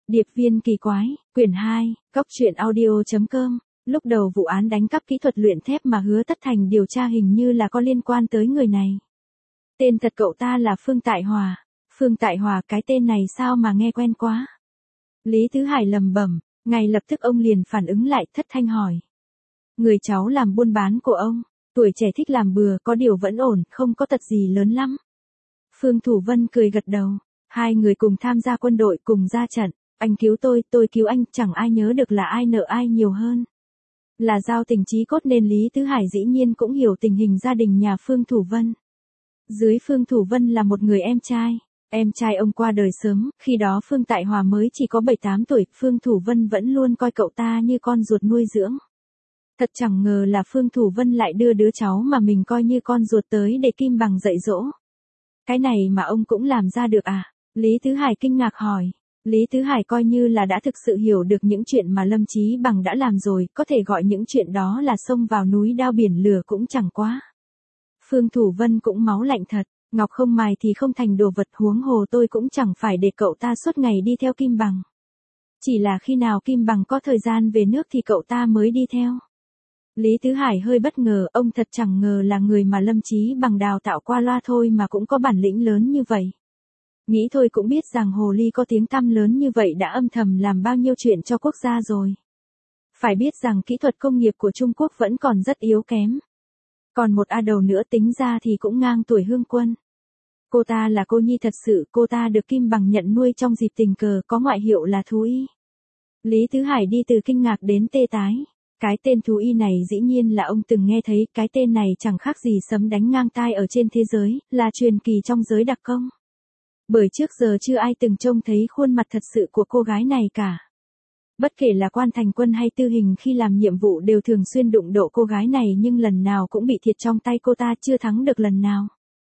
Điệp viên kỳ quái, quyển 2, coctruyện audio.com. Lúc đầu vụ án đánh cắp kỹ thuật luyện thép mà Hứa Tất Thành điều tra hình như là có liên quan tới người này. Tên thật cậu ta là Phương Tại Hòa. Phương Tại Hòa, cái tên này sao mà nghe quen quá. Lý Tứ Hải lầm bẩm, ngay lập tức ông liền phản ứng lại, thất thanh hỏi. Người cháu làm buôn bán của ông, tuổi trẻ thích làm bừa, có điều vẫn ổn, không có tật gì lớn lắm. Phương Thủ Vân cười gật đầu, hai người cùng tham gia quân đội, cùng ra trận, anh cứu tôi cứu anh, chẳng ai nhớ được là ai nợ ai nhiều hơn. Là giao tình chí cốt nên Lý Tứ Hải dĩ nhiên cũng hiểu tình hình gia đình nhà Phương Thủ Vân. Dưới Phương Thủ Vân là một người em trai ông qua đời sớm, khi đó Phương Tại Hòa mới chỉ có 7-8 tuổi, Phương Thủ Vân vẫn luôn coi cậu ta như con ruột nuôi dưỡng. Thật chẳng ngờ là Phương Thủ Vân lại đưa đứa cháu mà mình coi như con ruột tới để Kim Bằng dạy dỗ. Cái này mà ông cũng làm ra được à? Lý Tứ Hải kinh ngạc hỏi. Lý Tứ Hải coi như là đã thực sự hiểu được những chuyện mà Lâm Chí Bằng đã làm rồi, có thể gọi những chuyện đó là xông vào núi đao biển lửa cũng chẳng quá. Phương Thủ Vân cũng máu lạnh thật, ngọc không mài thì không thành đồ vật, huống hồ tôi cũng chẳng phải để cậu ta suốt ngày đi theo Kim Bằng. Chỉ là khi nào Kim Bằng có thời gian về nước thì cậu ta mới đi theo. Lý Tứ Hải hơi bất ngờ, ông thật chẳng ngờ là người mà Lâm Chí Bằng đào tạo qua loa thôi mà cũng có bản lĩnh lớn như vậy. Nghĩ thôi cũng biết rằng hồ ly có tiếng tăm lớn như vậy đã âm thầm làm bao nhiêu chuyện cho quốc gia rồi. Phải biết rằng kỹ thuật công nghiệp của Trung Quốc vẫn còn rất yếu kém. Còn một A đầu nữa tính ra thì cũng ngang tuổi Hương Quân. Cô ta là cô nhi thật sự, cô ta được Kim Bằng nhận nuôi trong dịp tình cờ, có ngoại hiệu là Thú Y. Lý Tứ Hải đi từ kinh ngạc đến tê tái. Cái tên Thú Y này dĩ nhiên là ông từng nghe thấy, cái tên này chẳng khác gì sấm đánh ngang tai ở trên thế giới, là truyền kỳ trong giới đặc công. Bởi trước giờ chưa ai từng trông thấy khuôn mặt thật sự của cô gái này cả. Bất kể là quan thành quân hay tư hình khi làm nhiệm vụ đều thường xuyên đụng độ cô gái này, nhưng lần nào cũng bị thiệt trong tay cô ta, chưa thắng được lần nào.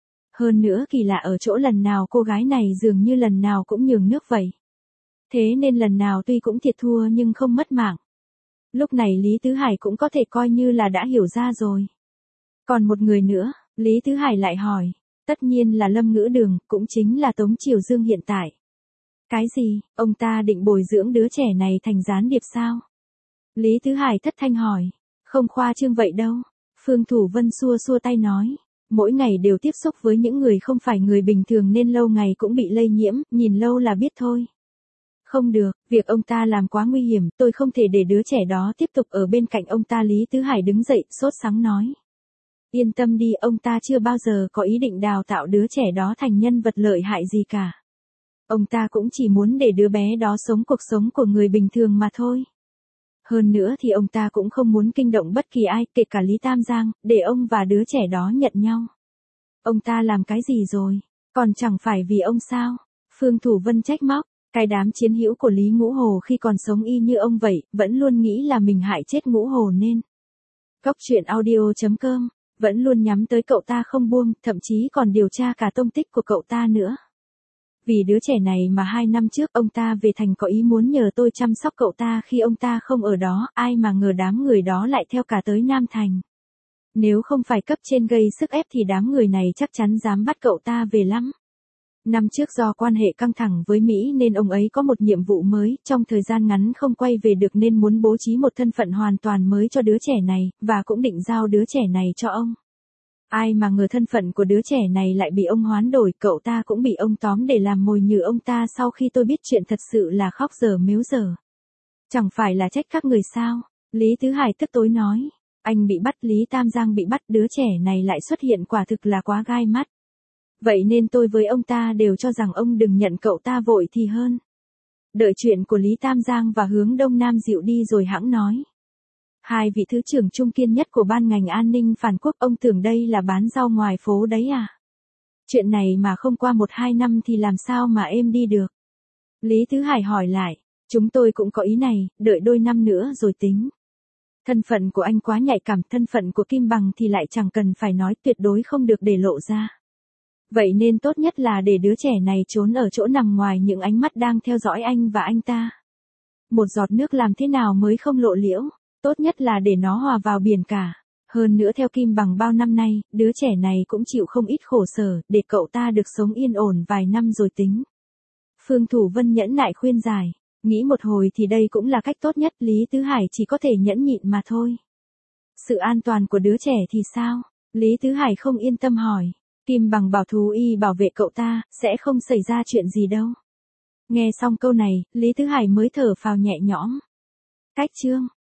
Hơn nữa kỳ lạ ở chỗ lần nào cô gái này dường như lần nào cũng nhường nước vậy. Thế nên lần nào tuy cũng thiệt thua nhưng không mất mạng. Lúc này Lý Tứ Hải cũng có thể coi như là đã hiểu ra rồi. Còn một người nữa, Lý Tứ Hải lại hỏi. Tất nhiên là Lâm Ngữ Đường, cũng chính là Tống Triều Dương hiện tại. Cái gì, ông ta định bồi dưỡng đứa trẻ này thành gián điệp sao? Lý Tứ Hải thất thanh hỏi. Không khoa trương vậy đâu. Phương Thủ Vân xua xua tay nói. Mỗi ngày đều tiếp xúc với những người không phải người bình thường nên lâu ngày cũng bị lây nhiễm, nhìn lâu là biết thôi. Không được, việc ông ta làm quá nguy hiểm, tôi không thể để đứa trẻ đó tiếp tục ở bên cạnh ông ta. Lý Tứ Hải đứng dậy, sốt sắng nói. Yên tâm đi, ông ta chưa bao giờ có ý định đào tạo đứa trẻ đó thành nhân vật lợi hại gì cả. Ông ta cũng chỉ muốn để đứa bé đó sống cuộc sống của người bình thường mà thôi. Hơn nữa thì ông ta cũng không muốn kinh động bất kỳ ai, kể cả Lý Tam Giang, để ông và đứa trẻ đó nhận nhau. Ông ta làm cái gì rồi? Còn chẳng phải vì ông sao? Phương Thủ Vân trách móc. Cái đám chiến hữu của Lý Ngũ Hồ khi còn sống y như ông vậy, vẫn luôn nghĩ là mình hại chết Ngũ Hồ nên. Coctruyện audio.com vẫn luôn nhắm tới cậu ta không buông, thậm chí còn điều tra cả tông tích của cậu ta nữa. Vì đứa trẻ này mà 2 năm trước ông ta về thành có ý muốn nhờ tôi chăm sóc cậu ta khi ông ta không ở đó, ai mà ngờ đám người đó lại theo cả tới Nam Thành. Nếu không phải cấp trên gây sức ép thì đám người này chắc chắn dám bắt cậu ta về lắm. Năm trước do quan hệ căng thẳng với Mỹ nên ông ấy có một nhiệm vụ mới, trong thời gian ngắn không quay về được nên muốn bố trí một thân phận hoàn toàn mới cho đứa trẻ này, và cũng định giao đứa trẻ này cho ông. Ai mà ngờ thân phận của đứa trẻ này lại bị ông hoán đổi, cậu ta cũng bị ông tóm để làm mồi nhử ông ta. Sau khi tôi biết chuyện thật sự là khóc dở mếu dở. Chẳng phải là trách các người sao? Lý Tứ Hải tức tối nói. Anh bị bắt, Lý Tam Giang bị bắt, đứa trẻ này lại xuất hiện, quả thực là quá gai mắt. Vậy nên tôi với ông ta đều cho rằng ông đừng nhận cậu ta vội thì hơn. Đợi chuyện của Lý Tam Giang và Hướng Đông Nam dịu đi rồi hãng nói. Hai vị thứ trưởng trung kiên nhất của ban ngành an ninh phản quốc, ông tưởng đây là bán rau ngoài phố đấy à? Chuyện này mà không qua 1-2 năm thì làm sao mà êm đi được? Lý Tứ Hải hỏi lại. Chúng tôi cũng có ý này, đợi đôi năm nữa rồi tính. Thân phận của anh quá nhạy cảm, thân phận của Kim Bằng thì lại chẳng cần phải nói, tuyệt đối không được để lộ ra. Vậy nên tốt nhất là để đứa trẻ này trốn ở chỗ nằm ngoài những ánh mắt đang theo dõi anh và anh ta. Một giọt nước làm thế nào mới không lộ liễu, tốt nhất là để nó hòa vào biển cả. Hơn nữa theo Kim Bằng bao năm nay, đứa trẻ này cũng chịu không ít khổ sở, để cậu ta được sống yên ổn vài năm rồi tính. Phương Thủ Vân nhẫn nại khuyên giải. Nghĩ một hồi thì đây cũng là cách tốt nhất, Lý Tứ Hải chỉ có thể nhẫn nhịn mà thôi. Sự an toàn của đứa trẻ thì sao? Lý Tứ Hải không yên tâm hỏi. Kim Bằng bảo thú y bảo vệ cậu ta, sẽ không xảy ra chuyện gì đâu. Nghe xong câu này, Lý Tứ Hải mới thở phào nhẹ nhõm. Cách chương